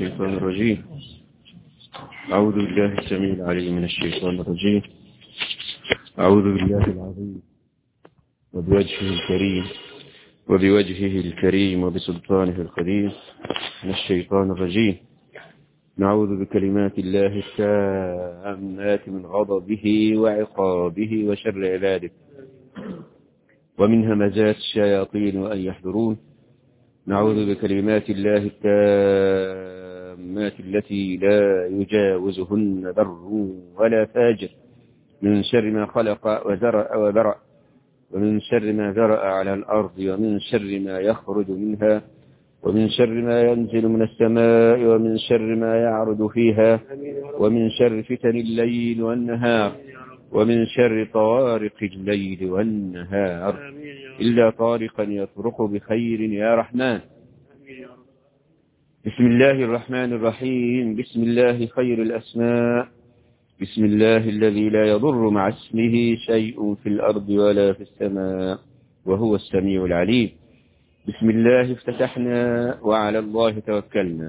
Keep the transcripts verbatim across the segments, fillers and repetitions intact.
الشيطان الرجيم. أعوذ بالله السميع العليم من الشيطان الرجيم. أعوذ بالله العظيم وبوجهه الكريم وبوجهه الكريم وبسلطانه القديم من الشيطان الرجيم. نعوذ بكلمات الله التامات من غضبه وعقابه وشر عباده ومن همزات الشياطين وأن يحضرون. نعوذ بكلمات الله التامات التي لا يجاوزهن بر ولا فاجر من شر ما خلق وزرع وبرع ومن شر ما ذرأ على الأرض ومن شر ما يخرج منها ومن شر ما ينزل من السماء ومن شر ما يعرج فيها ومن شر فتن الليل والنهار ومن شر طوارق الليل والنهار إلا طارقا يطرق بخير يا رحمن. بسم الله الرحمن الرحيم. بسم الله خير الأسماء. بسم الله الذي لا يضر مع اسمه شيء في الأرض ولا في السماء وهو السميع العليم. بسم الله افتتحنا وعلى الله توكلنا.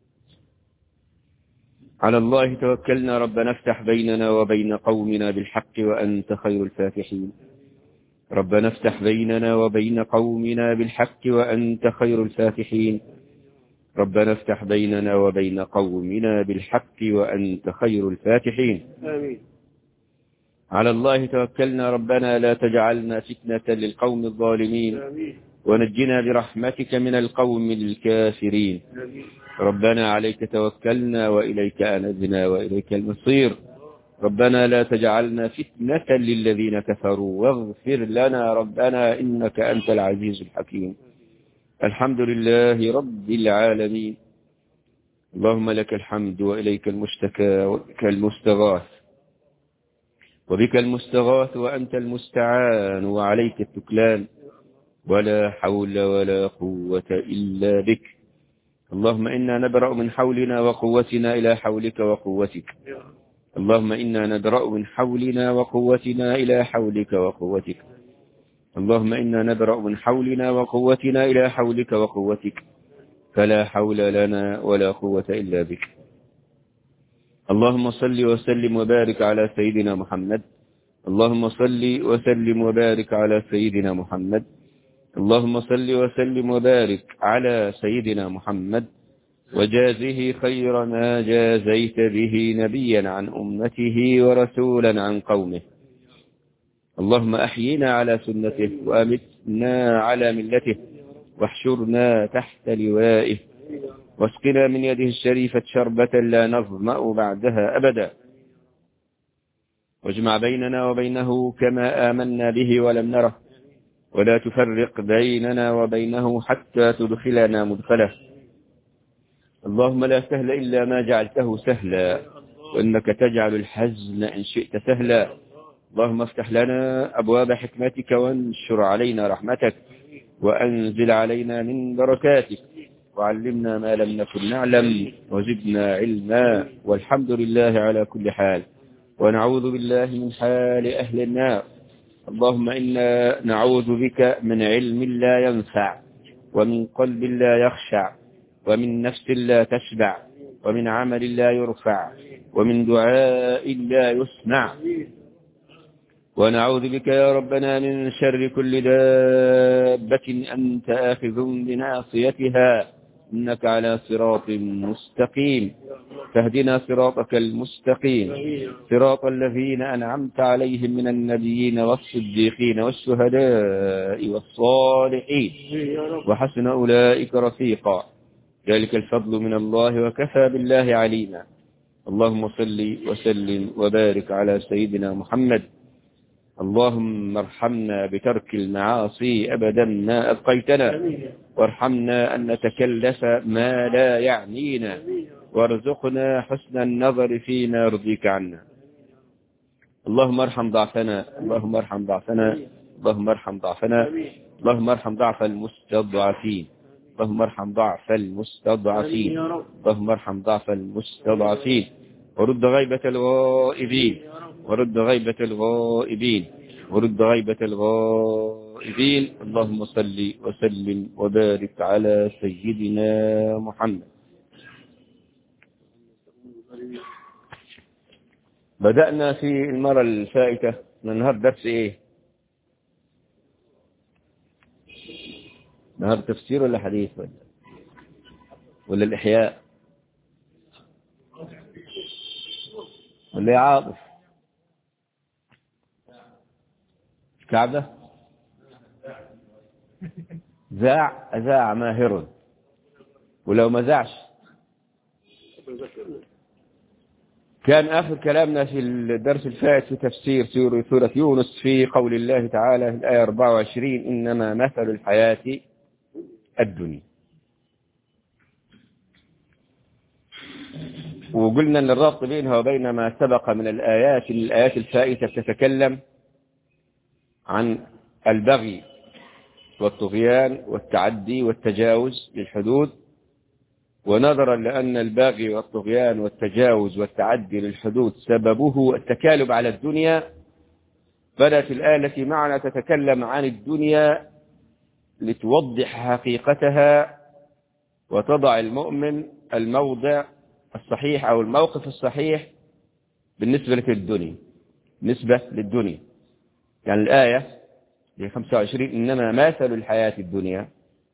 على الله توكلنا. ربنا افتح بيننا وبين قومنا بالحق وأنت خير الفاتحين. ربنا افتح بيننا وبين قومنا بالحق وأنت خير الفاتحين. ربنا افتح بيننا وبين قومنا بالحق وأنت خير الفاتحين. آمين. على الله توكلنا. ربنا لا تجعلنا فتنة للقوم الظالمين. آمين. ونجنا برحمتك من القوم الكافرين. آمين. ربنا عليك توكلنا وإليك أنبنا وإليك المصير. ربنا لا تجعلنا فتنة للذين كفروا واغفر لنا ربنا إنك أنت العزيز الحكيم. الحمد لله رب العالمين. اللهم لك الحمد وإليك المشتكى وبك المستغاث وبك المستغاث وأنت المستعان وعليك التكلان ولا حول ولا قوة إلا بك. اللهم إنا نبرأ من حولنا وقوتنا إلى حولك وقوتك. اللهم إنا نبرأ من حولنا وقوتنا إلى حولك وقوتك. اللهم إنا نبرأ من حولنا وقوتنا إلى حولك وقوتك فلا حول لنا ولا قوة إلا بك. اللهم صل وسلم وبارك على سيدنا محمد. اللهم صل وسلم وبارك على سيدنا محمد. اللهم صل وسلم وبارك على سيدنا محمد وجازه خير ما جازيت به نبيا عن أمته ورسولا عن قومه. اللهم أحينا على سنته وأمتنا على ملته واحشرنا تحت لوائه واسقنا من يده الشريفة شربة لا نظمأ بعدها أبدا. واجمع بيننا وبينه كما آمنا به ولم نره ولا تفرق بيننا وبينه حتى تدخلنا مدخله. اللهم لا سهل إلا ما جعلته سهلا وإنك تجعل الحزن إن شئت سهلا. اللهم افتح لنا أبواب حكمتك وانشر علينا رحمتك وأنزل علينا من بركاتك وعلمنا ما لم نكن نعلم وزدنا علما والحمد لله على كل حال. ونعوذ بالله من حال أهل النار. اللهم إنا نعوذ بك من علم لا ينفع ومن قلب لا يخشع ومن نفس لا تشبع ومن عمل لا يرفع ومن دعاء لا يسمع. ونعوذ بك يا ربنا من شر كل دابة أنت آخذ بناصيتها إنك على صراط مستقيم. فاهدنا صراطك المستقيم صراط الذين أنعمت عليهم من النبيين والصديقين والشهداء والصالحين وحسن أولئك رفيقا. ذلك الفضل من الله وكفى بالله عليما. اللهم صل وسلم وبارك على سيدنا محمد. اللهم ارحمنا بترك المعاصي أبدا ما أبقيتنا وارحمنا أن نتكلف ما لا يعنينا وارزقنا حسن النظر فيما يرضيك عنا. اللهم ارحم ضعفنا. اللهم ارحم ضعفنا. اللهم ارحم ضعفنا. اللهم ارحم ضعف المستضعفين. اللهم ارحم ضعف المستضعفين. اللهم ارحم ضعف المستضعفين ورد غيبة الغائبين ورد غيبة الغائبين ورد غيبة الغائبين. اللهم صل وسلم وبارك على سيدنا محمد. بدأنا في المرة الفائتة من النهاردة درس إيه؟ النهاردة تفسير ولا حديث ولا ولا الإحياء ولا إيه عاطف؟ كعبة زاع أزاع ماهر، ولو ما زعش كان آخر كلامنا في الدرس الفائت في تفسير سورة يونس في قول الله تعالى في الآية أربعة وعشرين إنما مثل الحياة الدنيا. وقلنا أن الرابط بينها وبين ما سبق من الآيات الآيات الفائتة تتكلم عن البغي والطغيان والتعدي والتجاوز للحدود، ونظرا لأن البغي والطغيان والتجاوز والتعدي للحدود سببه التكالب على الدنيا، بدأت الآية التي معنا تتكلم عن الدنيا لتوضح حقيقتها وتضع المؤمن الموضع الصحيح أو الموقف الصحيح بالنسبة للدنيا بالنسبة للدنيا. يعني الآية خمسة وعشرين إنما مثل الحياة الدنيا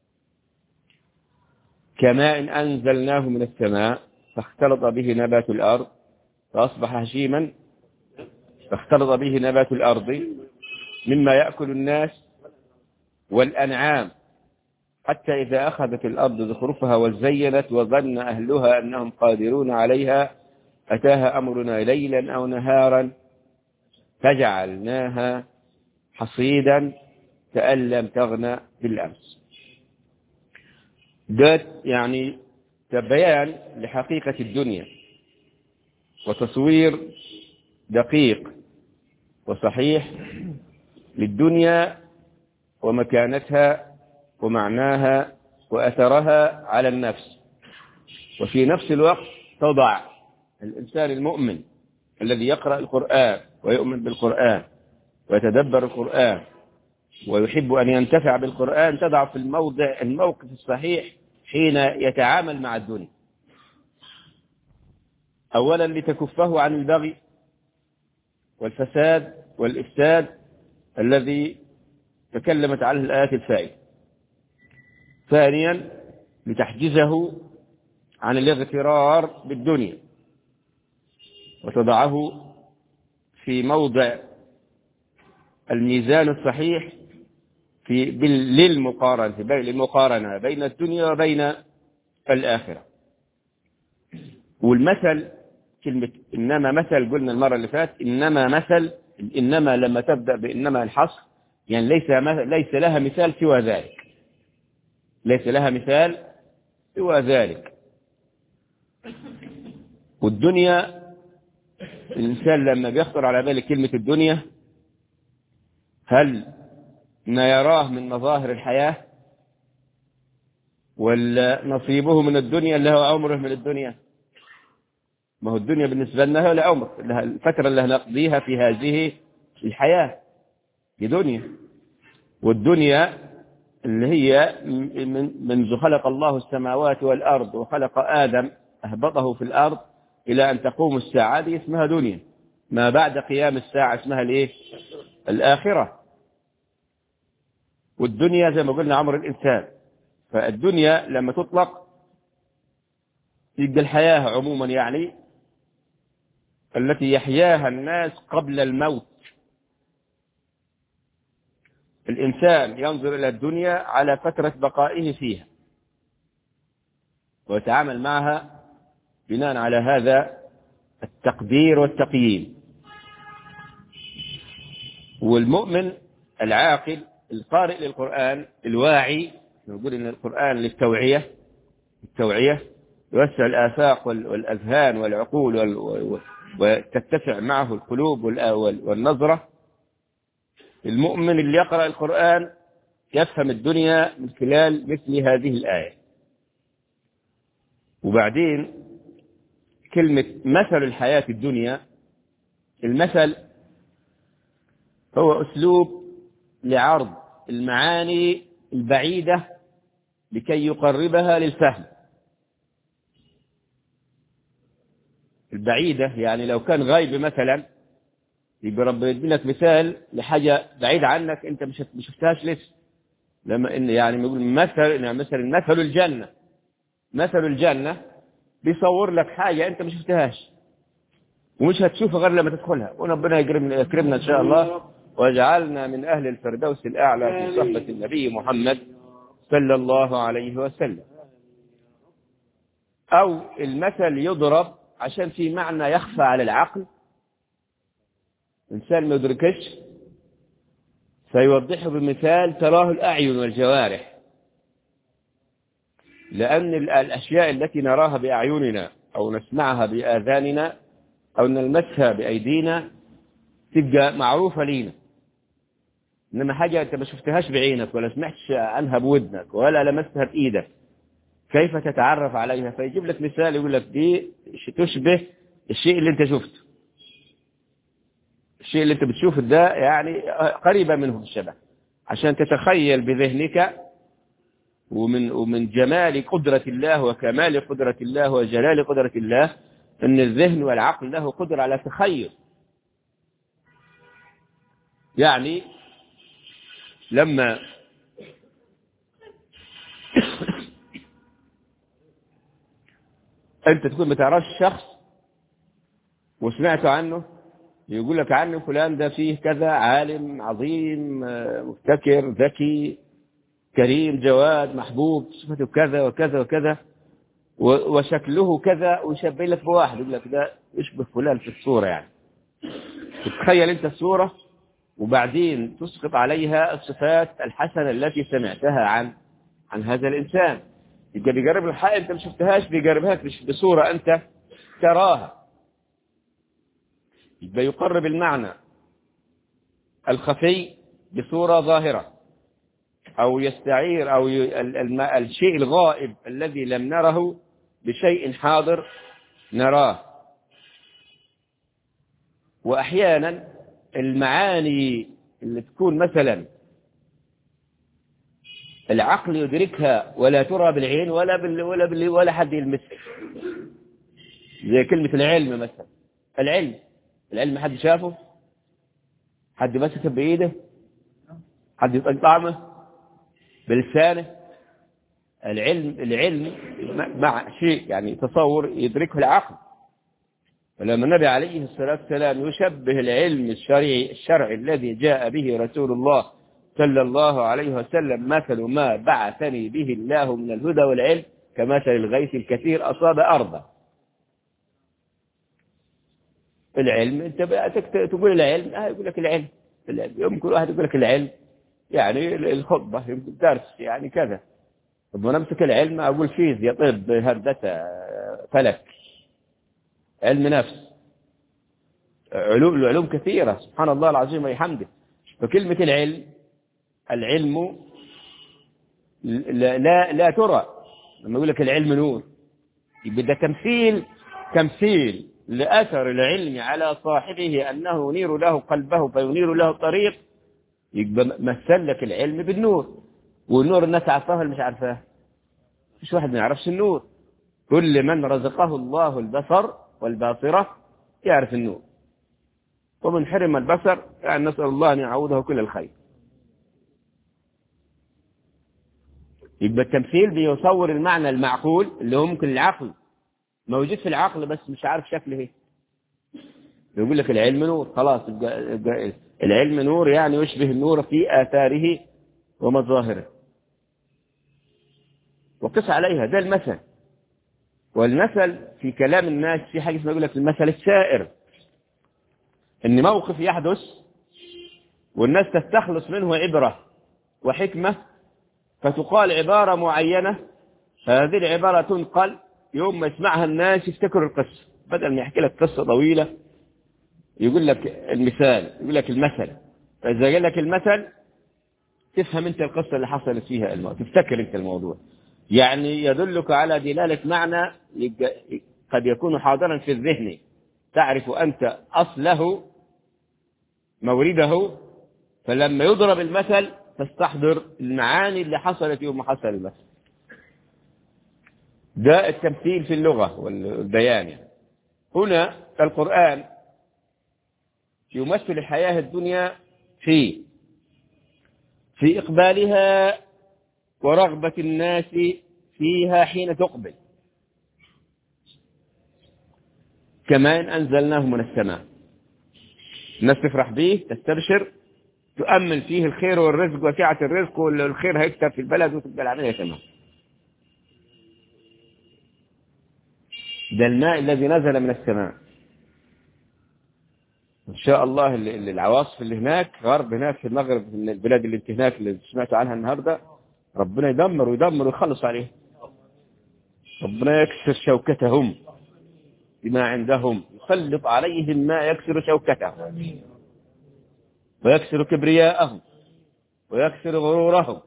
كماء أنزلناه من السماء فاختلط به نبات الأرض فأصبح هشيما فاختلط به نبات الأرض مما يأكل الناس والأنعام حتى إذا أخذت الأرض زخرفها وزينت وظن أهلها أنهم قادرون عليها أتاها أمرنا ليلا أو نهارا فجعلناها حصيدا كأن لم تغن بالأمس. ده يعني بيان لحقيقة الدنيا وتصوير دقيق وصحيح للدنيا ومكانتها ومعناها وأثرها على النفس، وفي نفس الوقت تضع الإنسان المؤمن الذي يقرأ القرآن ويؤمن بالقرآن ويتدبر القرآن ويحب أن ينتفع بالقرآن، تضع في الموضع الموقف الصحيح حين يتعامل مع الدنيا. أولا لتكفه عن البغي والفساد والإفساد الذي تكلمت عنه الآيات الفائتة. ثانيا لتحجزه عن الاغترار بالدنيا وتضعه في موضع الميزان الصحيح في للمقارنة للمقارنة بين الدنيا وبين الآخرة. والمثل كلمة إنما مثل قلنا المرة اللي فات إنما مثل، إنما لما تبدأ بإنما الحصر يعني ليس ليس لها مثال سوى ذلك، ليس لها مثال سوى ذلك. والدنيا الإنسان لما بيخطر على باله كلمة الدنيا هل ما يراه من مظاهر الحياة ولا نصيبه من الدنيا اللي هو عمره من الدنيا؟ ما هو الدنيا بالنسبة لنا هي العمر، الفترة اللي هنقضيها في هذه الحياة دي دنيا. والدنيا اللي هي منذ خلق الله السماوات والأرض وخلق آدم أهبطه في الأرض إلى أن تقوم الساعة دي اسمها دنيا. ما بعد قيام الساعة اسمها الإيه؟ الآخرة. والدنيا زي ما قلنا عمر الإنسان. فالدنيا لما تطلق يبقى الحياة عموما يعني التي يحياها الناس قبل الموت. الإنسان ينظر إلى الدنيا على فترة بقائه فيها ويتعامل معها بناء على هذا التقدير والتقييم. والمؤمن العاقل القارئ للقرآن الواعي نقول إن القرآن للتوعية التوعية يوسع الآفاق والأذهان والعقول وتتسع معه القلوب والنظرة. المؤمن اللي يقرأ القرآن يفهم الدنيا من خلال مثل هذه الآية. وبعدين كلمة مثل الحياة الدنيا، المثل هو أسلوب لعرض المعاني البعيدة لكي يقربها للفهم. البعيدة، يعني لو كان غايب مثلا يبقى رب يدي لك مثال لحاجة بعيدة عنك أنت مش مش شفتهاش لسه. لما إن يعني يقول مثل، يعني مثلا مثل الجنة، مثل الجنة بيصور لك حاجة أنت مش شفتهاش ومش هتشوفها غير لما تدخلها. وربنا يكرمنا يكرمنا إن شاء الله ويجعلنا من أهل الفردوس الأعلى في صحبة النبي محمد صلى الله عليه وسلم. أو المثل يضرب عشان في معنى يخفى على العقل، إنسان ما يدركش فيوضحه بمثال تراه الأعين والجوارح، لأن الأشياء التي نراها بأعيننا أو نسمعها بآذاننا أو نلمسها بأيدينا تبقى معروفة لينا، إنما حاجة أنت ما شفتهاش بعينك ولا سمعتش عنها بودنك ولا لمستها بإيدك كيف تتعرف عليها؟ فيجيب لك مثال يقول لك دي تشبه الشيء اللي أنت شفته، الشيء اللي أنت بتشوفه ده يعني قريبة منه الشبه، عشان تتخيل بذهنك ومن ومن جمال قدرة الله وكمال قدرة الله وجلال قدرة الله أن الذهن والعقل له قدرة على تخيل. يعني لما أنت تكون ما تعرفش شخص وسمعت عنه يقول لك عنه فلان ده فيه كذا، عالم عظيم مبتكر ذكي كريم جواد محبوب صفته كذا وكذا وكذا وشكله كذا، ويشبه لك بواحد يقول لك ده يشبه فلان في الصورة. يعني تتخيل أنت الصورة وبعدين تسقط عليها الصفات الحسنة التي سمعتها عن عن هذا الإنسان. يبقى بيقرب الحق أنت ما شفتهاش بيقربها بصورة أنت تراها. يبقى يقرب المعنى الخفي بصورة ظاهرة، أو يستعير أو الشيء الغائب الذي لم نره بشيء حاضر نراه. وأحيانا المعاني اللي تكون مثلا العقل يدركها ولا ترى بالعين ولا بال ولا بال ولا حد يلمسها، زي كلمة العلم مثلا. العلم العلم حد شافه؟ حد مسكه بإيده؟ حد يطلق طعمه بلسانه؟ العلم العلم مع شيء يعني تصور يدركه العقل. ولما النبي عليه الصلاة والسلام يشبه العلم الشرعي الشرعي الذي جاء به رسول الله صلى الله عليه وسلم مثل ما بعثني به الله من الهدى والعلم كمثل الغيث الكثير أصاب أرضا. العلم انت تقول العلم اه يقول لك العلم يمكن واحد يقول لك العلم يعني الخطبة يمكن درس يعني كذا. طب وانا امسك العلم اقول فيزياء طب هندسة فلك علم نفس علوم العلوم كثيرة سبحان الله العظيم وبحمده. فكلمة العلم العلم لا لا, لا ترى. لما يقول لك العلم نور يبقى ده تمثيل تمثيل لأثر العلم على صاحبه أنه ينير له قلبه فينير له الطريق. يبقى مثل لك العلم بالنور. والنور الناس عارفاه مش عارفاه؟ مش واحد ما يعرفش النور. كل من رزقه الله البصر والباصرة يعرف النور، ومن حرم البصر يعني نسأل الله أن يعوضه كل الخير. يبقى التمثيل بيصور المعنى المعقول اللي هو ممكن العقل موجود في العقل بس مش عارف شكله ايه. يقول لك العلم نور، خلاص العلم نور يعني يشبه النور في آثاره ومظاهره. وقس عليها ده المثل. والمثل في كلام الناس في حاجة اسمها يقول لك المثل السائر، ان موقف يحدث والناس تستخلص منه عبرة وحكمة فتقال عبارة معينة، هذه العبارة تنقل يوم ما يسمعها الناس يفتكروا القصة، بدل ما يحكي لك قصة طويلة يقول لك المثال يقول لك المثل. فإذا قال لك المثل تفهم انت القصة اللي حصلت فيها الموضوع، تفتكر انت الموضوع، يعني يدلك على دلالة معنى قد يكون حاضرا في الذهن، تعرف أنت أصله مورده، فلما يضرب المثل تستحضر المعاني اللي حصلت يوم ما حصل المثل. ده التمثيل في اللغة والبيان يعني. هنا القرآن يمثل الحياة الدنيا في في إقبالها ورغبة الناس فيها حين تقبل، كما إن أنزلناه من السماء. الناس تفرح به، تستبشر، تؤمل فيه الخير والرزق وسعة الرزق، والخير هيكتب في البلد وتبقى العملية تمام. ده الماء الذي نزل من السماء إن شاء الله. العواصف اللي هناك غرب هناك في المغرب، من البلاد اللي انت هناك اللي سمعتوا عنها النهاردة، ربنا يدمر ويدمر ويخلص عليه. ربنا يكسر شوكتهم بما عندهم، يسلط عليهم ما يكسر شوكتهم ويكسر كبرياءهم ويكسر غرورهم.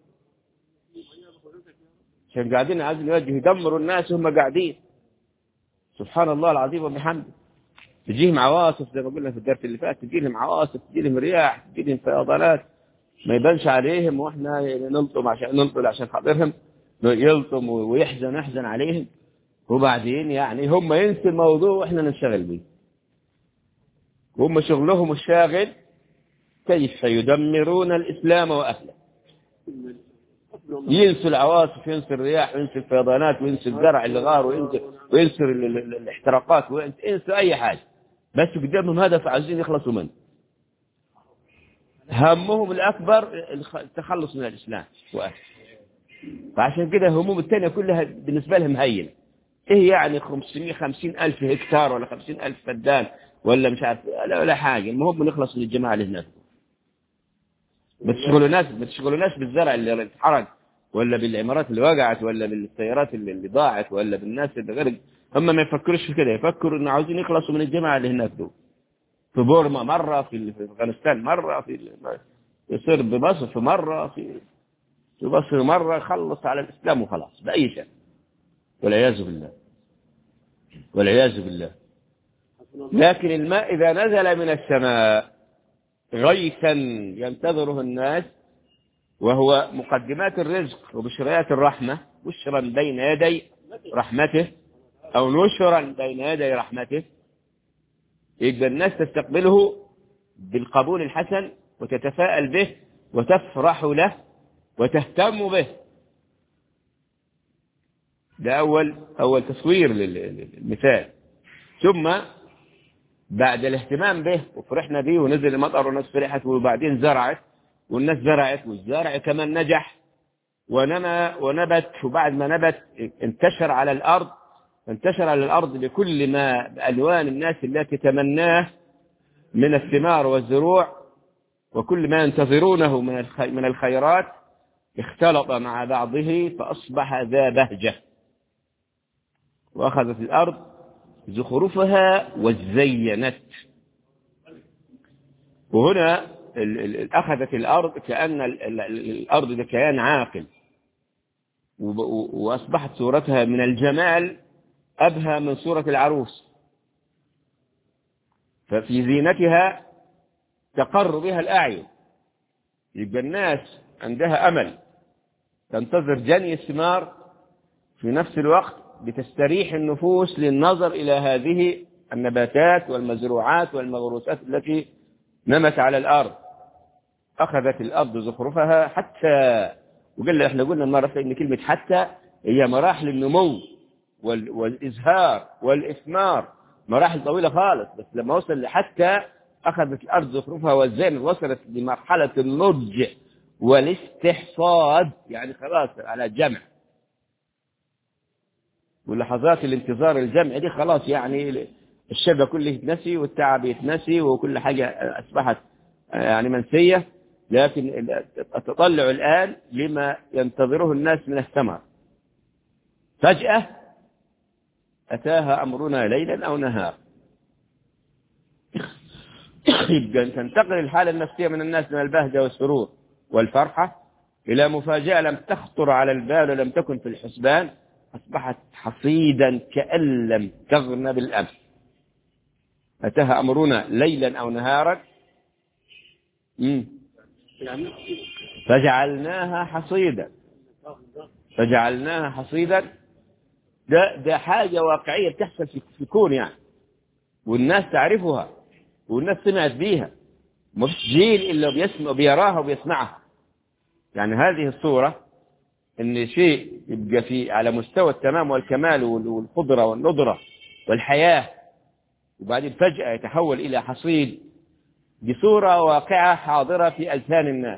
عشان قاعدين عايزين يوجه يدمروا الناس وهم قاعدين. سبحان الله العظيم وبحمده. تجيهم عواصف زي ما قلنا في الدرس اللي فات، تجيهم عواصف، تجيهم رياح، تجيهم فيضانات، ما يبانش عليهم، واحنا نلطم عشان نلطم عشان خاطرهم، يلطم ويحزن يحزن عليهم، وبعدين يعني هم ينسوا الموضوع واحنا ننشغل به. هم شغلهم الشاغل كيف يدمرون الإسلام وأهله. ينسوا العواصف، ينسوا الرياح، وينسوا الفيضانات، وينسوا الزرع اللي غار، وينسوا الاحتراقات، وينسوا أي حاجة، بس قدامهم هدف عايزين يخلصوا منه. همهم الأكبر التخلص من الإسلام وأهله. فعشان كده هموم التانية كلها بالنسبة لهم هينة. إيه يعني خمسمائة وخمسين ألف هكتار ولا خمسين ألف فدان ولا مش عارف لا ولا حاجة، المهم نخلص من الجماعة اللي هناك. بتشغلوا ناس بتشغلوا ناس بالزرع اللي اتحرق، ولا بالعمارات اللي وقعت، ولا بالسيارات اللي, اللي ضاعت، ولا بالناس اللي غرق. هم ما يفكروش في كده، يفكروا إنه عاوزين يخلصوا من الجماعة اللي هناك دول. في بورما مرة، في أفغانستان مرة، في يصير بمصر في مرة، في في مصر مرة، خلص على الإسلام وخلاص بأي شيء. والعياذ بالله والعياذ بالله. لكن الماء إذا نزل من السماء غيثا ينتظره الناس، وهو مقدمات الرزق وبشريات الرحمة، بشرا بين يدي رحمته أو نشرا بين يدي رحمته، يبقى الناس تستقبله بالقبول الحسن وتتفاءل به وتفرح له وتهتم به. ده أول أول تصوير للمثال. ثم بعد الاهتمام به وفرحنا به ونزل المطر والناس فرحت، وبعدين زرعت والناس زرعت والزرع كمان نجح ونمى ونبت، وبعد ما نبت انتشر على الأرض، انتشر على الأرض بكل ما بألوان الناس التي تمناه من الثمار والزروع، وكل ما ينتظرونه من من الخيرات اختلط مع بعضه فأصبح ذا بهجة. وأخذت الأرض زخرفها وزينت. وهنا أخذت الأرض كأن الأرض ده كيان عاقل، وأصبحت صورتها من الجمال أبهى من صورة العروس، ففي زينتها تقر بها الأعين. يبقى الناس عندها أمل تنتظر جني الثمار، في نفس الوقت بتستريح النفوس للنظر إلى هذه النباتات والمزروعات والمغروسات التي نمت على الأرض. أخذت الأرض زخرفها حتى، وقلنا إحنا قلنا المرة إن كلمة حتى هي مراحل النمو والإزهار والإثمار، مراحل طويلة خالص، بس لما وصل لحتى أخذت الأرض زخرفها والزين، وصلت لمرحلة النضج والاستحصاد، يعني خلاص على جمع، ولحظات الانتظار الجمع دي خلاص، يعني الشبه كله يتنسي والتعب يتنسي وكل حاجة أصبحت يعني منسية. لكن التطلع الآن لما ينتظره الناس من الثمر. فجأة أتاها أمرنا ليلا أو نهار. يبقى تنتقل الحالة النفسية من الناس من البهجة والسرور والفرحة إلى مفاجأة لم تخطر على البال ولم تكن في الحسبان، أصبحت حصيدا كأن لم تغن بالأمس. أتاها أمرنا ليلا أو نهارا فجعلناها حصيدا فجعلناها حصيدا. ده ده حاجة واقعية بتحصل في الكون، يعني والناس تعرفها والناس سمعت بيها، ما فيش جيل إلا بيسمع بيراها وبيسمعها. يعني هذه الصورة إن شيء يبقى في على مستوى التمام والكمال والقدرة والندرة والحياة، وبعدين فجأة يتحول إلى حصيد، بصورة واقعة حاضرة في أذهان الناس.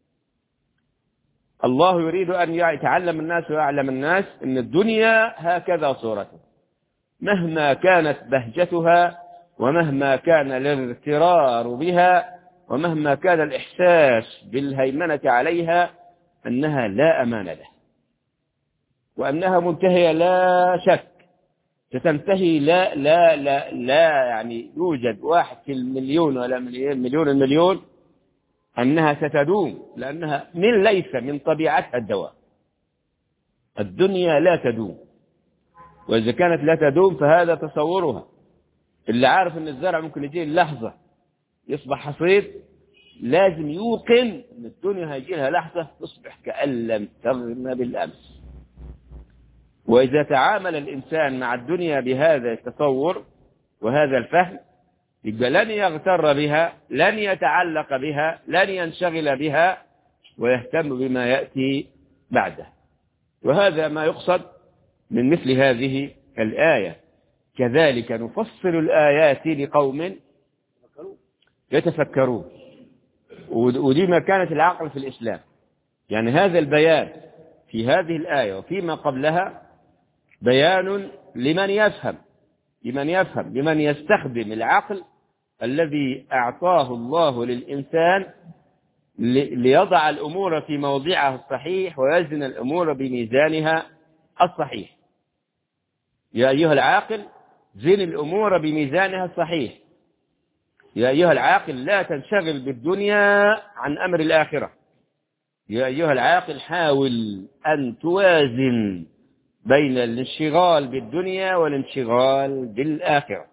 الله يريد أن يتعلم الناس ويعلم الناس أن الدنيا هكذا صورتها، مهما كانت بهجتها ومهما كان الاغترار بها ومهما كان الإحساس بالهيمنة عليها، أنها لا أمان له، وأنها منتهية لا شك، ستنتهي لا لا لا لا يعني يوجد واحد في المليون ولا مليون المليون أنها ستدوم، لأنها من ليس من طبيعتها الدوام. الدنيا لا تدوم، وإذا كانت لا تدوم فهذا تصورها. اللي عارف أن الزرع ممكن يجي لحظة يصبح حصيد، لازم يوقن أن الدنيا هيجي لها لحظة تصبح كأن لم تغن بالأمس. وإذا تعامل الإنسان مع الدنيا بهذا التصور وهذا الفهم، يبقى لن يغتر بها، لن يتعلق بها، لن ينشغل بها، ويهتم بما يأتي بعده. وهذا ما يقصد من مثل هذه الآية: كذلك نفصل الآيات لقوم يتفكرون. ودي مكانة العقل في الإسلام. يعني هذا البيان في هذه الآية وفيما قبلها بيان لمن يفهم، لمن يفهم لمن يستخدم العقل الذي أعطاه الله للإنسان ليضع الأمور في موضعها الصحيح ويزن الأمور بميزانها الصحيح. يا أيها العاقل زن الأمور بميزانها الصحيح. يا أيها العاقل لا تنشغل بالدنيا عن أمر الآخرة. يا أيها العاقل حاول أن توازن بين الانشغال بالدنيا والانشغال بالآخرة.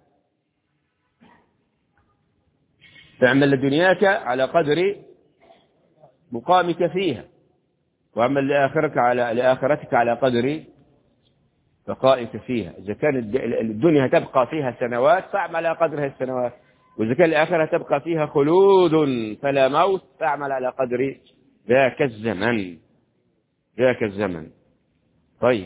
تعمل لدنياك على قدر مقامك فيها، واعمل لآخرتك على لآخرتك على قدر بقائك فيها. إذا كانت الدنيا تبقى فيها سنوات فاعمل على قدر هذه السنوات، وإذا كان الآخرة تبقى فيها خلود فلا موت فاعمل على قدر ذاك الزمن ذاك الزمن. طيب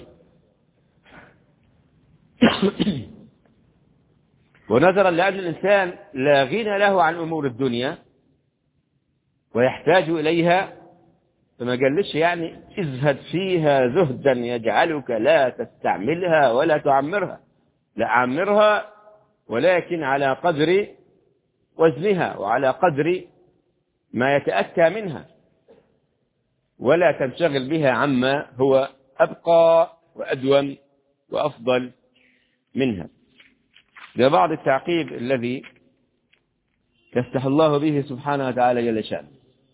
ونظرا لأن الإنسان لا غنى له عن أمور الدنيا ويحتاج إليها، فما قالش يعني ازهد فيها زهدا يجعلك لا تستعملها ولا تعمرها، لا عمرها ولكن على قدر وزنها وعلى قدر ما يتأتى منها، ولا تنشغل بها عما هو أبقى وأدوم وأفضل منها. لبعض التعقيب الذي يفتح الله به سبحانه وتعالى جل شأنه.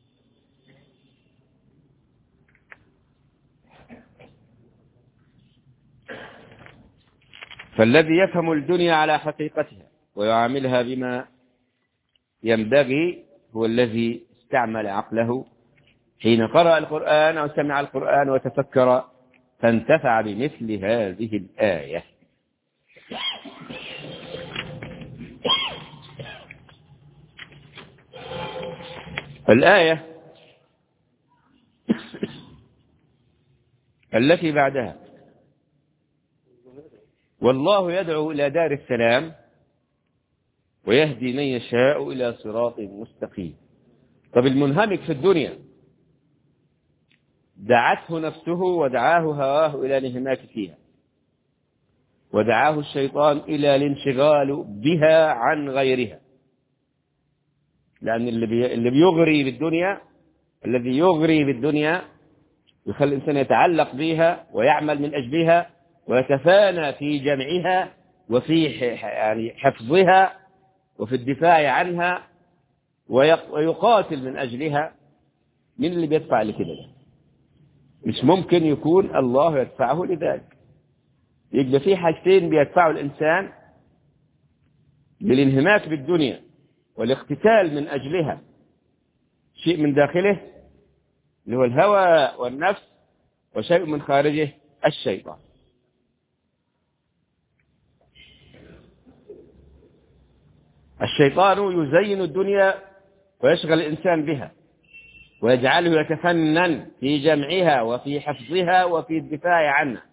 فالذي يفهم الدنيا على حقيقتها ويعاملها بما ينبغي هو الذي استعمل عقله حين قرأ القرآن أو سمع القرآن وتفكر فانتفع بمثل هذه الآية. الآية التي بعدها: والله يدعو إلى دار السلام ويهدي من يشاء إلى صراط مستقيم. طب المنهمك في الدنيا دعته نفسه ودعاه هواه إلى الانهماك فيها، ودعاه الشيطان إلى الانشغال بها عن غيرها. لأن اللي بيغري بالدنيا الذي يغري بالدنيا يخلي الإنسان يتعلق بها ويعمل من أجلها ويتفانى في جمعها وفي يعني حفظها وفي الدفاع عنها ويقاتل من أجلها. من اللي بيدفع لكده؟ مش ممكن يكون الله يدفعه لذلك. يبقى في حاجتين بيدفعوا الإنسان للانهماك بالدنيا والاقتتال من أجلها: شيء من داخله اللي هو الهوى والنفس، وشيء من خارجه الشيطان. الشيطان يزين الدنيا ويشغل الإنسان بها ويجعله يتفنن في جمعها وفي حفظها وفي الدفاع عنها،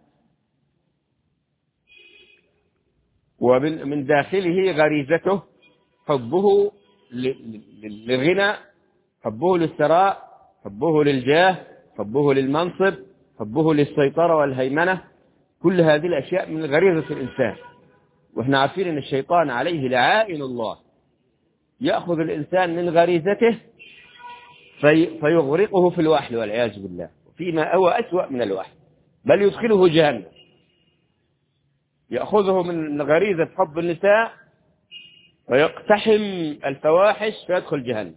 ومن من داخله غريزته حبه للغنى، حبه للثراء، حبه للجاه، حبه للمنصب، حبه للسيطرة والهيمنة. كل هذه الأشياء من غريزة الإنسان، وإحنا عارفين أن الشيطان عليه لعائن الله يأخذ الإنسان من غريزته في فيغرقه في الوحل والعياذ بالله، فيما هو أسوأ من الوحل، بل يدخله جهنم. يأخذه من غريزة حب النساء ويقتحم الفواحش فيدخل جهنم.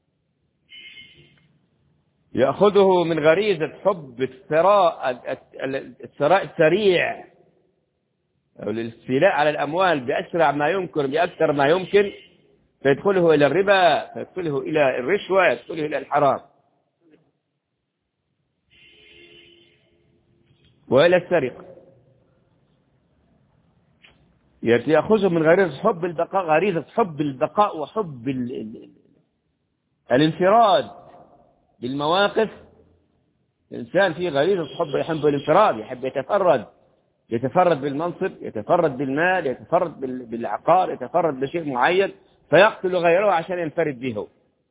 يأخذه من غريزة حب الثراء الثراء السريع أو الاستيلاء على الأموال بأسرع ما يمكن بأكثر ما يمكن، فيدخله إلى الربا، فيدخله إلى الرشوة، يدخله إلى الحرام وإلى السرقة. يأخذه من غريزة حب البقاء، غريزة حب البقاء وحب ال... ال... الانفراد بالمواقف. الإنسان فيه غريزة حب، يحب الانفراد، يحب يتفرد، يتفرد بالمنصب، يتفرد بالمال، يتفرد بال... بالعقار، يتفرد بشيء معين، فيقتل غيره عشان ينفرد به.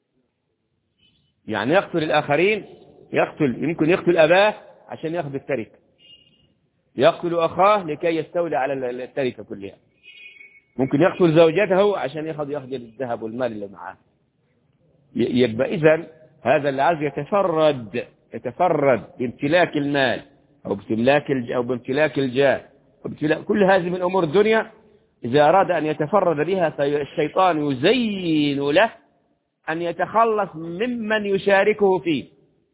يعني يقتل الآخرين، يقتل يمكن يقتل أباه عشان يأخذ التركة، يقتل أخاه لكي يستولي على التركة كلها، ممكن يقتل زوجته عشان يأخذ يأخذ الذهب والمال اللي معاه. يبقى إذن هذا اللي عايز يتفرد يتفرد بامتلاك المال أو بامتلاك أو بامتلاك الجاه، كل هذه من أمور الدنيا. إذا أراد أن يتفرد بها فالشيطان يزين له أن يتخلص ممن يشاركه فيه.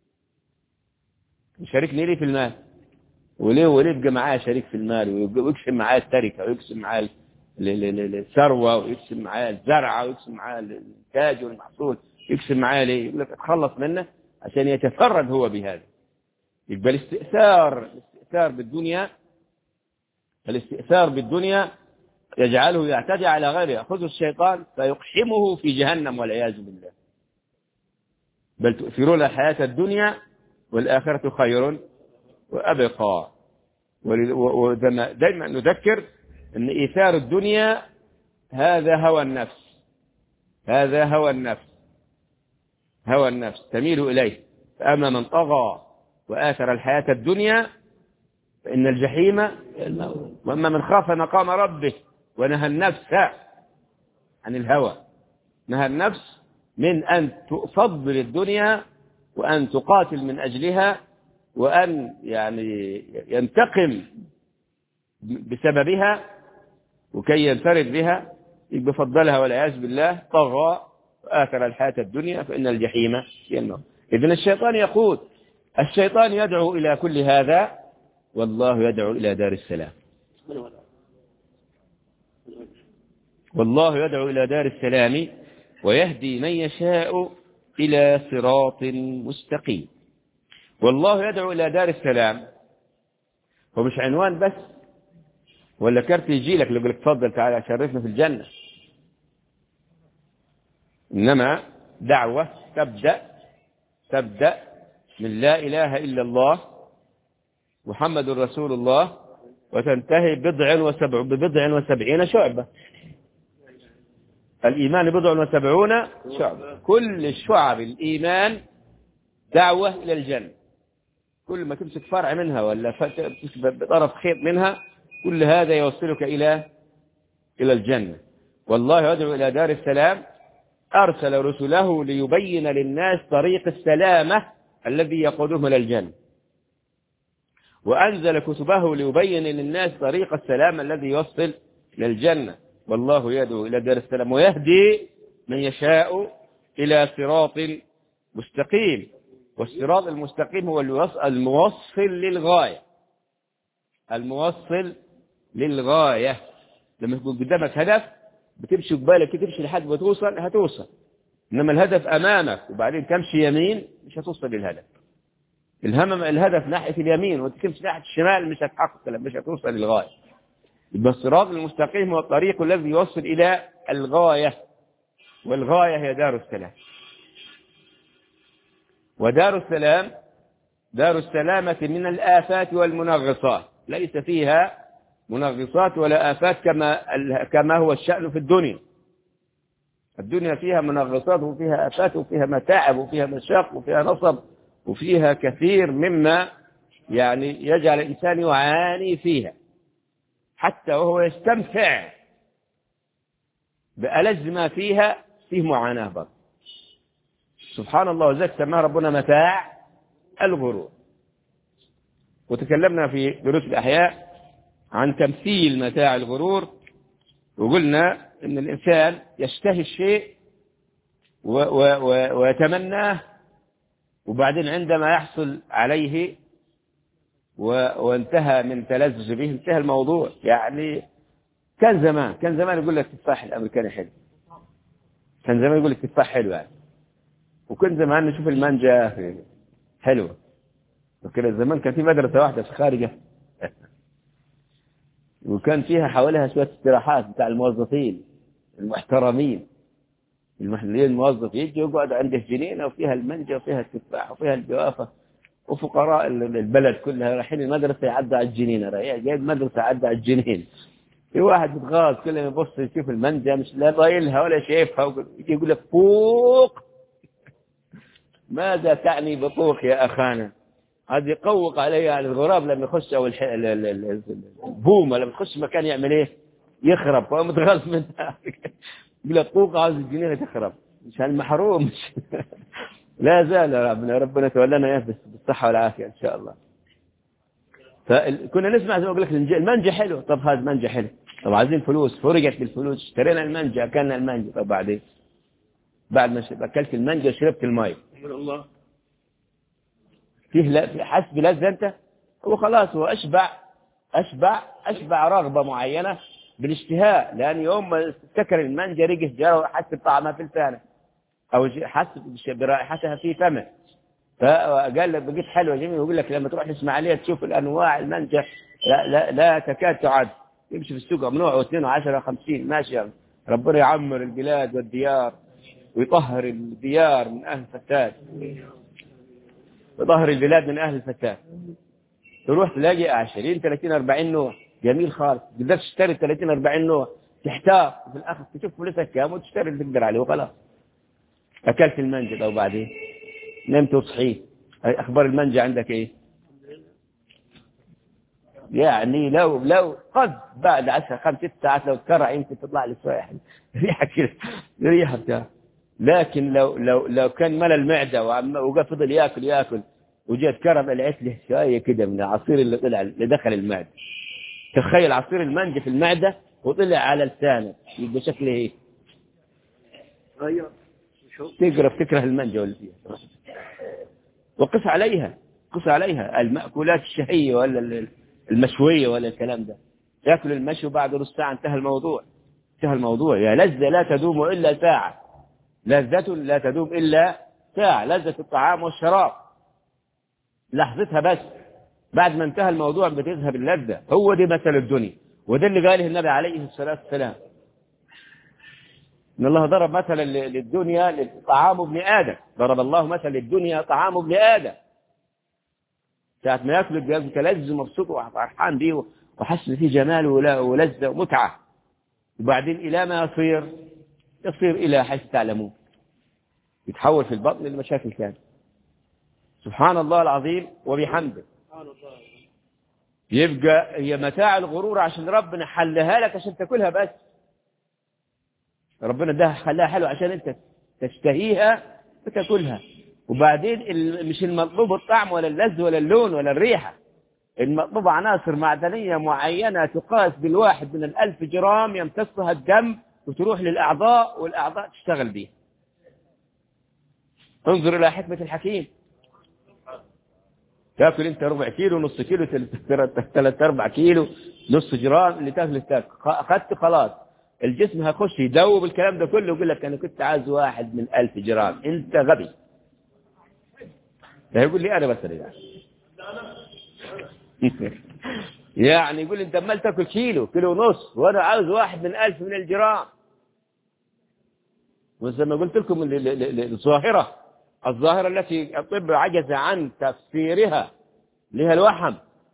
يشاركني ليه في المال؟ وليه وليه يبقى معاه شريك في المال ويقسم معاه التركة ويقسم معاه الثروة ويقسم معاه الزرعة ويقسم معاه الإنتاج والمحصول، يقسم معاه ليه؟ يقول لك اتخلص منه عشان يتفرد هو بهذا. يبقى الاستئثار الاستئثار بالدنيا الاستئثار بالدنيا يجعله يعتدي على غيره، يأخذ الشيطان فيقحمه في جهنم والعياذ بالله. بل تؤثرون الحياة الدنيا والآخرة خير وأبقى. ودائما نذكر أن إيثار الدنيا هذا هوى النفس، هذا هوى النفس هوى النفس تميل إليه. فأما من طغى وآثر الحياة الدنيا فإن الجحيم، وأما من خاف مقام ربه ونهى النفس عن الهوى، نهى النفس من أن تفضل الدنيا وأن تقاتل من أجلها وأن يعني ينتقم بسببها وكي ينفرد بها، بفضلها والعياذ بالله. طغى وآثر الحياة الدنيا فإن الجحيم هي النار. إذن الشيطان يقود، الشيطان يدعو إلى كل هذا، والله يدعو إلى دار السلام. والله يدعو إلى دار السلام ويهدي من يشاء إلى صراط مستقيم. والله يدعو إلى دار السلام، هو مش عنوان بس ولا كارت يجي لك يقول لك تفضل تعالى شرفنا في الجنة، إنما دعوة تبدأ تبدأ من لا إله إلا الله محمد رسول الله وتنتهي بضع وسبع ببضع وسبعين شعبة. الإيمان بضع وسبعون شعبة، كل شعب الإيمان دعوة إلى الجنة. كل ما تمسك فرع منها ولا بطرف خيط منها، كل هذا يوصلك إلى إلى الجنة. والله يدعو إلى دار السلام، أرسل رسله ليبين للناس طريق السلامة الذي يقودهم إلى الجنة، وأنزل كتبه ليبين للناس طريق السلام الذي يوصل إلى الجنة. والله يدعو إلى دار السلام ويهدي من يشاء إلى صراط مستقيم. والصراط المستقيم هو الموصل للغاية، الموصل للغاية. لما يكون قدامك هدف بتمشي ببالك تمشي لحد ما توصل هتوصل، إنما الهدف أمامك وبعدين تمشي يمين مش هتوصل للهدف. الهمم الهدف ناحية اليمين وتمشي ناحية الشمال مش هتحقق، مش هتوصل للغاية. يبقى الصراط المستقيم هو الطريق الذي يوصل إلى الغاية والغاية هي دار السلام. ودار السلام دار السلامة من الآفات والمنغصات، ليس فيها منغصات ولا آفات كما كما هو الشأن في الدنيا. الدنيا فيها منغصات وفيها آفات وفيها متاعب وفيها مشاق وفيها نصب وفيها كثير مما يعني يجعل الإنسان يعاني فيها حتى وهو يستمتع بألذ ما فيها، فيه معاناة برضه. سبحان الله، وذلك سماه ربنا متاع الغرور. وتكلمنا في دروس الأحياء عن تمثيل متاع الغرور، وقلنا إن الإنسان يشتهي الشيء ويتمناه، وبعدين عندما يحصل عليه وانتهى من تلذذ به انتهى الموضوع. يعني كان زمان كان زمان يقول لك التفاح الأمريكاني حلو، كان زمان يقول لك التفاح حلو يعني، وكان زمان نشوف المانجا حلوة. وكده زمان كان في مدرسة واحدة في خارجة وكان فيها حواليها شوية استراحات بتاع الموظفين المحترمين المحليين. الموظف يجي يقعد عنده جنينة وفيها المانجا وفيها التفاح وفيها الجوافة، وفقراء البلد كلها رايحين المدرسة يعدوا على الجنينة، جاي المدرسة يعدوا على الجنين. في واحد متغاظ كل ما يبص يشوف المانجا مش لا ضايلها ولا شايفها، يجي يقول لك فوق. ماذا تعني بطوق يا أخانا؟ هذا يقوق علي على الغراب لما يخش، أو البومة لما يخش مكان يعمل إيه؟ يخرب. فهو متغاظ منها يقول لك طوق عاوز الجنينة تخرب، مش هالمحروم لا زال ربنا ربنا تولنا اياه بالصحة والعافية إن شاء الله. فكنا نسمع زي ما أقول لك المانجا حلو، طب هذا مانجا حلو، طب عايزين فلوس، فرجت بالفلوس اشترينا المانجا أكلنا المانجا. طب بعدين بعد ما أكلت المانجا شربت الماء الله فيه لا حس بلذة أنت؟ هو خلاص هو أشبع أشبع أشبع رغبة معينة بالاشتهاء، لأن يوم ما سكر المانجا رجع جرى حس بطعمها في لسانه أو حس برائحتها في فمه، فقال لك بقيت حلوة جميل. ويقول لك لما تروح الإسماعيلية تشوف الأنواع المانجا لا, لا, لا تكاد تعد، يمشي في السوق ممنوع واثنين وعشرة وخمسين ماشي يعني. ربنا يعمر البلاد والديار ويطهر الديار من أهل الفساد، يطهر البلاد من أهل الفساد. تروح تلاقي عشرين ثلاثين أربعين نوع جميل خالص، تقدر تشتري ثلاثين أربعين نوع تحتاج في الآخر تشوف فلوسك كام وتشتري اللي تقدر عليه وخلاص. أكلت المانجا أو بعدين نمت وصحيت، أخبار المانجا عندك إيه؟ يعني لو لو قد بعد عشر خمس ست ساعات لو تكرع يمكن تطلع لي شوية ريحة كده ريحة بتاع. لكن لو لو لو كان ملى المعدة وقف فضل ياكل ياكل وجت كرم لقيت له شوية كده من العصير اللي طلع اللي دخل المعدة. تخيل عصير المانجا في المعدة وطلع على لسانك يبقى شكله ايه؟ تقرب تكره المانجا ولا فيها. وقس عليها قس عليها المأكولات الشهية ولا المشوية ولا الكلام ده، تاكل المشي وبعد نص ساعة انتهى الموضوع انتهى الموضوع. يا لذة لا تدوم إلا ساعة، لذة لا تدوم إلا ساعة، لذة الطعام والشراب لحظتها بس، بعد ما انتهى الموضوع بتذهب اللذة. هو دي مثل الدنيا، وده اللي قاله النبي عليه الصلاة والسلام، إن الله ضرب مثلا للدنيا طعام ابن آدم، ضرب الله مثل للدنيا طعام ابن آدم. ساعة ما يأكل الجهاز متلذذ ومبسوط وفرحان بيه وحس فيه جمال ولذة ومتعة، وبعدين إلى ما يصير يصير إلى حيث تعلمون، يتحول في البطن لمشاكل ثانية. سبحان الله العظيم وبحمده. يبقى هي متاع الغرور عشان ربنا حلها لك عشان تاكلها بس، ربنا ده خلاها حلو عشان انت تشتهيها وتاكلها. وبعدين مش المطلوب الطعم ولا اللذة ولا اللون ولا الريحة، المطلوب عناصر معدنية معينة تقاس بالواحد من الألف جرام يمتصها الدم وتروح للأعضاء والأعضاء تشتغل بيها. انظر إلى حكمة الحكيم. تاكل انت ربع كيلو نص كيلو ثلاث اربع كيلو نص جرام اللي تاكل تاكل اخذت خلاص الجسم هيخش يدوب الكلام ده كله ويقول لك انا كنت عايز واحد من ألف جرام. انت غبي. ده يقول لي انا بس يعني يعني يقول انت عمال تاكل كيلو كيلو ونص وانا عاوز واحد من ألف من الجرام. وزي ما قلت لكم الظاهرة الظاهرة التي الطب عجز عن تفسيرها اللي هي الوحم.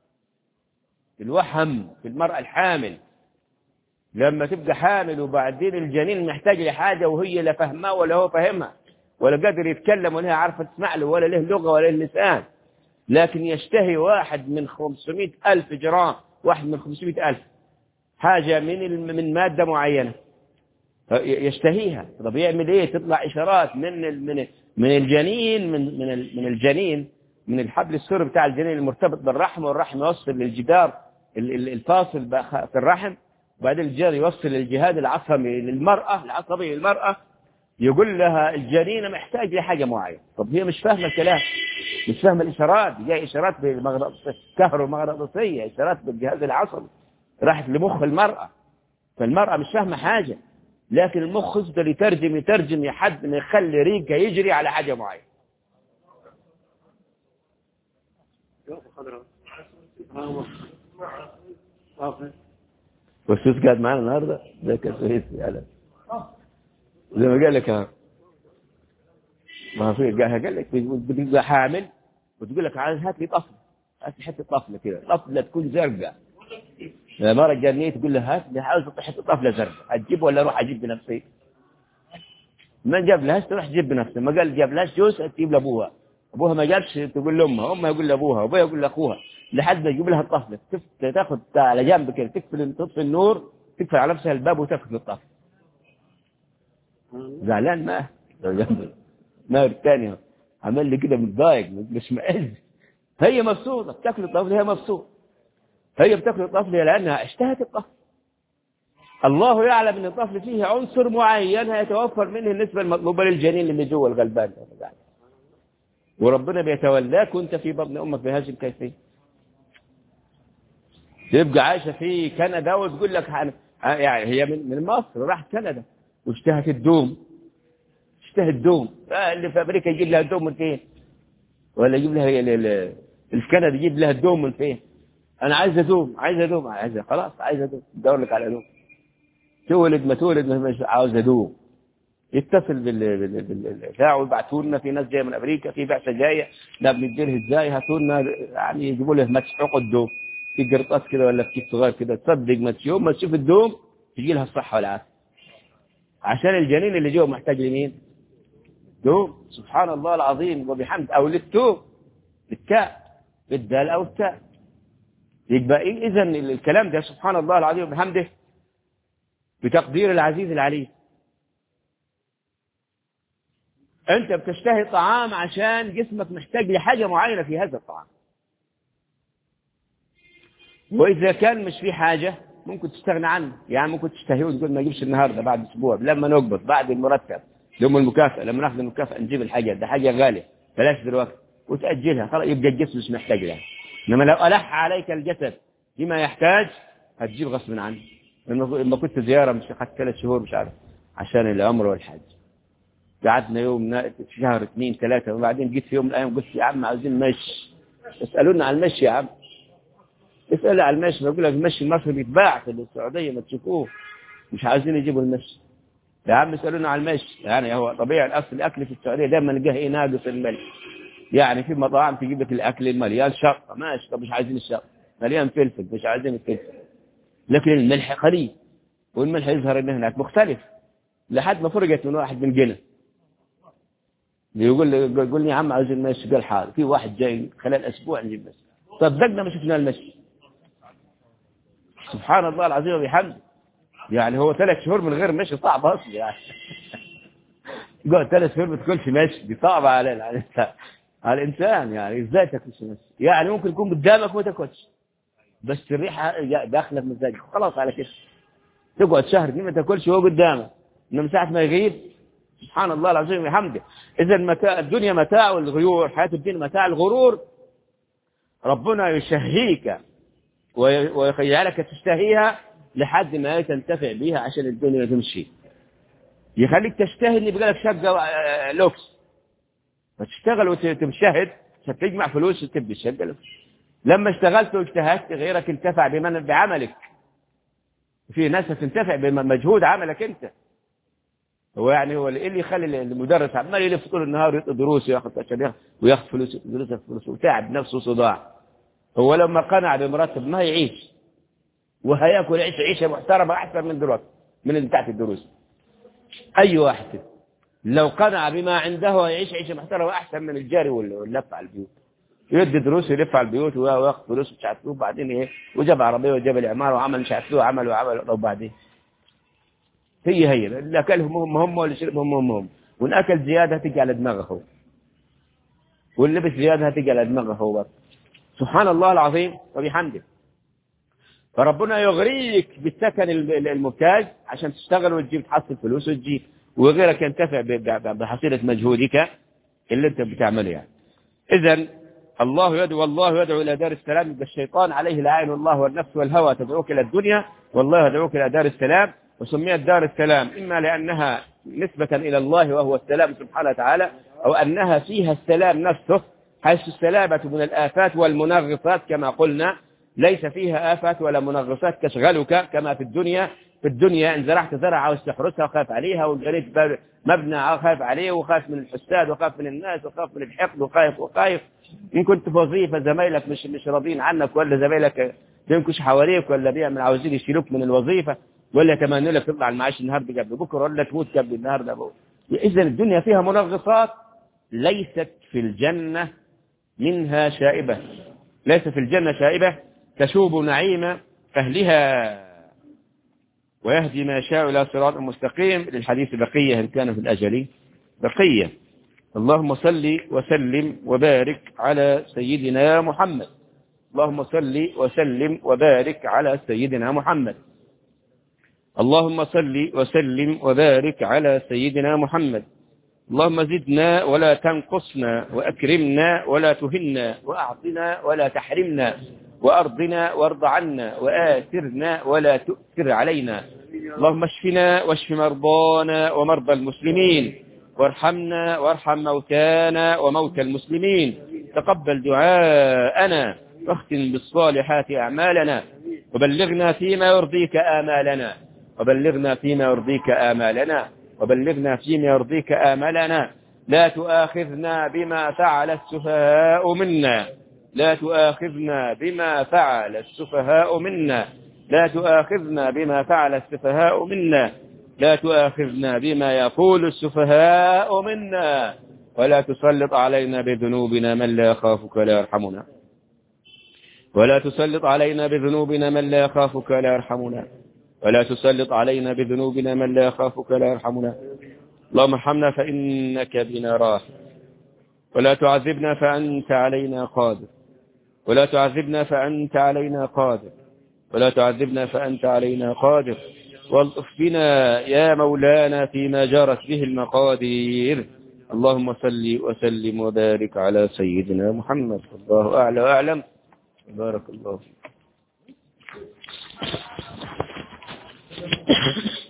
الوحم في المرأة الحامل لما تبقى حامل وبعدين الجنين محتاج لحاجة وهي لا فهمها ولا هو فهمها ولا قادر يتكلم ولا هي عارفة تسمع له ولا له لغة ولا له لسان، لكن يشتهي واحد من خمسمائة ألف جرام، واحد من خمسمائة ألف حاجة من من مادة معينة يشتهيها. طب يعمل ايه؟ تطلع اشارات من من من الجنين من من من الجنين من الحبل السري بتاع الجنين المرتبط بالرحم، والرحم يوصل للجدار الفاصل في الرحم، وبعدين الجدار يوصل للجهاز العصبي للمرأة العصبي للمرأة، يقول لها الجنين محتاج لحاجة معينة. طب هي مش فاهمة الكلام، مش فاهمة الإشارات، جاي إشارات كهرومغناطيسية، إشارات بالجهاز العصبي راحت لمخ المرأة، فالمرأة مش فاهمة حاجة، لكن المخ يقدر يترجم يترجم لحد ما يخلي ريقه يجري على حاجة معينة. والسوس قاعد معنا النهارده ده كسويسي على زي ما قال لك ها ما في قال لك بتبقى حامل وتقول لك عايز هات لي طفل، هات لي حته طفله كده، طفله تكون زرقاء. المره الجايه تقول له هات لي عاوز حته طفله زرقاء، هتجيب ولا اروح اجيب بنفسي؟ ما جاب لهاش تروح تجيب بنفسه، ما قال جاب لهاش جوز تجيب لابوها، ابوها ما جابش تقول لامها، امها يقول لابوها، ابوها يقول لاخوها، لحد ما يجيب لها الطفله تاخذ على جنب كده، تقفل تطفي النور، تقفل على نفسها الباب وتاخذ الطفل. زعلان ما نار الثانيه عمل لي كده متضايق مش مئز. هي مبسوطه بتاكل الطفل، هي مبسوطه، هي بتاكل الطفل لانها اشتهت الطفل. الله يعلم ان الطفل فيه عنصر معين هيتوفر منه النسبه المطلوبه للجنين اللي جوه الغلبان، وربنا بيتولاك وانت في بطن امك بهذه الكيفيه. تبقى عايشه في كندا وتقول لك يعني هي من من مصر راحت كندا واشتهت الدوم، اشتهت الدوم، اللي في امريكا يجيب لها الدوم من فين؟ ولا يجيب لها في كندا يجيب لها الدوم من فين؟ انا عايزه دوم، عايزه دوم، عايزه خلاص عايزه دوم، بدور لك على دوم، تولد ما تولد مش عاوزه دوم. يتصل بالبتاع ويبعثوا لنا، في ناس جايه من امريكا، في بعثه جايه، لا بنديرها ازاي، هاتوا لنا يعني يجيبوا له مسحوق الدوم في قرطاس كده ولا في كيس صغير كده، تصدق ما يوم ما تشوف الدوم تجي لها الصحه والعافيه، عشان الجنين اللي جوه محتاج لمين؟ دوم. سبحان الله العظيم وبحمد، او للتوم بالتاء بالدال او التاء. يبقى إيه اذا الكلام ده سبحان الله العظيم وبحمده بتقدير العزيز العليم. انت بتشتهي طعام عشان جسمك محتاج لحاجة معينة في هذا الطعام، واذا كان مش في حاجة ممكن تستغنى عنه، يعني ممكن تشتهيه وتقول ما اجيبش النهارده، بعد اسبوع لما نقبض، بعد المرتب، يوم المكافأة لما ناخذ المكافأة نجيب الحاجة، ده حاجة غالية بلاش دلوقتي وتأجلها، خلاص يبقى الجسم مش محتاج لها. انما لو ألح عليك الجسد بما يحتاج هتجيب غصب عنه. لما كنت زيارة مش أخذت ثلاث شهور مش عارف عشان العمر والحج، قعدنا يوم شهر اثنين ثلاثة، وبعدين جيت في يوم من الأيام قلت يا عم عاوزين مشي، اسألونا على المشي يا عم، اسأل على المشي، بقول لك المشي المصري بيتباع في السعودية ما تشوفوه، مش عايزين يجيبوا المشي يا عم، اسألونا على المشي. يعني هو طبيعي الأصل الأكل في السعودية دائما نلقاه ايه ناقص الملح، يعني في مطاعم تجيب لك الأكل المليان شطة ماشي، طب مش عايزين الشطة، مليان فلفل مش عايزين الفلفل، لكن الملح قليل، والملح يظهر إنه هناك مختلف، لحد ما فرقت من واحد من جنة يقول لي يقول لي يا عم عايزين مشي، قال حاضر، في واحد جاي خلال أسبوع نجيب مشي، صدقنا ما شفنا المشي. سبحان الله العظيم وبحمده. يعني هو ثلاث شهور من غير مشي صعب أصلا، يعني قول ثلاث شهور ما تاكلش مشي دي صعبة على الإنسان، على الإنسان، يعني إزاي تاكلش مشي؟ يعني ممكن يكون قدامك وما تاكلش، بس الريحة داخلة في مزاجك خلاص على كده، تقعد شهر دي ما تاكلش وهو قدامك، إنما ساعة ما يغيب سبحان الله العظيم وبحمده. إذا متاع الدنيا متاع الغيور، حياة الدنيا متاع الغرور. ربنا يشهيك ويجعلك تشتهيها لحد ما تنتفع بها عشان الدنيا تمشي، يخليك تشتهي اللي بيقول لك شقة لوكس، فتشتغل وتمشهد عشان تجمع فلوس وتبدي الشقة لوكس. لما اشتغلت واجتهدت غيرك انتفع بمن بعملك، في ناس تنتفع بمجهود عملك انت، هو يعني هو ايه اللي يخلي المدرس عمال يلف طول النهار ويعطي دروس وياخذ عشان وياخذ فلوس دروس فلوس وتعب نفسه صداع؟ هو لما قنع بمرتب ما يعيش وهياكل عيش عيشه محترمه احسن من دلوقتي من اللي بتاعت الدروس. اي واحد لو قنع بما عنده يعيش عيشه محترمه احسن من الجاري واللف على البيوت، يدي دروس يلف على البيوت وياخذ فلوس مش عارف وبعدين ايه وجاب عربيه وجاب العماره وعمل مش عارف وعمل وعمل وبعدين هي هي اللي اكلهم هم هم واللي شربهم هم هم والاكل زياده تجي على دماغه هو واللبس زياده تجي على دماغه هو. سبحان الله العظيم وبحمده. فربنا يغريك بالسكن الممتاز عشان تشتغل وتجيب تحصل فلوس وتجيب وغيرك ينتفع بحصيله مجهودك اللي انت بتعمله يعني. اذا الله يدعو والله يدعو الى دار السلام، بالشيطان عليه لعين الله والنفس والهوى تدعوك الى الدنيا والله يدعوك الى دار السلام. وسميت دار السلام إما لأنها نسبة إلى الله وهو السلام سبحانه وتعالى، أو أنها فيها السلام نفسه حيث السلامة من الآفات والمنغصات كما قلنا، ليس فيها آفات ولا منغصات تشغلك كما في الدنيا. في الدنيا إن زرعت زرعة عاوز تحرسها وخاف عليها، وإن بنيت مبنى خاف عليه وخاف من الحساد وخاف من الناس وخاف من الحقد وخايف وخايف. إن كنت في وظيفة زمايلك مش مش راضين عنك ولا زمايلك بينكش حواليك ولا بيعمل عاوزين يشيلوك من الوظيفة ولا يتمنوا لك تطلع المعاش النهارده قبل بكره ولا تموت قبل النهارده. اذا الدنيا فيها منغصات ليست في الجنه منها شائبه، ليس في الجنه شائبه تشوب نعيم اهلها ويهدي ما يشاء الى صراط مستقيم. للحديث بقيه ان كان في الاجل بقيه. اللهم صل وسلم وبارك على سيدنا محمد. اللهم صل وسلم وبارك على سيدنا محمد. اللهم صل وسلم وبارك على سيدنا محمد. اللهم زدنا ولا تنقصنا وأكرمنا ولا تهنا وأعطنا ولا تحرمنا وأرضنا وارض عنا وآثرنا ولا تؤثر علينا. اللهم اشفنا واشف مرضانا ومرضى المسلمين وارحمنا وارحم موتانا وموتى المسلمين. تقبل دعاءنا واختم بالصالحات أعمالنا وبلغنا فيما يرضيك آمالنا وبلغنا فيما يرضيك آمالنا وبلغنا فيما يرضيك آمالنا. لا تؤاخذنا بما فعل السفهاء منا لا تؤاخذنا بما فعل السفهاء منا لا تؤاخذنا بما فعل السفهاء منا لا تؤاخذنا بما يقول السفهاء منا ولا تسلط علينا بذنوبنا من لا يخافك ولا يرحمنا ولا تسلط علينا بذنوبنا من لا يخافك ولا يرحمنا ولا تسلط علينا بذنوبنا من لا يخافك ولا يرحمنا. اللهم ارحمنا فإنك بنا راحم ولا تعذبنا فأنت علينا قادر ولا تعذبنا فأنت علينا قادر ولا تعذبنا فأنت علينا قادر. والطف بنا يا مولانا فيما جرت به المقادير. اللهم صل وسلم وبارك على سيدنا محمد. الله أعلى وأعلم. بارك الله فيك.